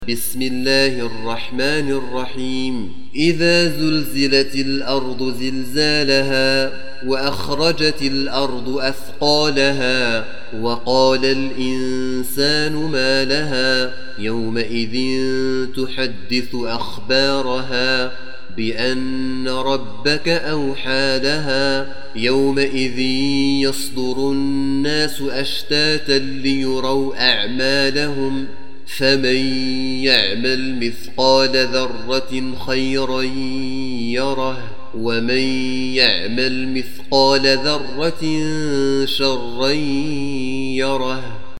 بسم الله الرحمن الرحيم إذا زلزلت الأرض زلزالها وأخرجت الأرض أثقالها وقال الإنسان ما لها يومئذ تحدث أخبارها بأن ربك أوحى لها يومئذ يصدر الناس أشتاتا ليروا أعمالهم فمن يعمل مثقال ذرة خيرا يره ومن يعمل مثقال ذرة شرا يره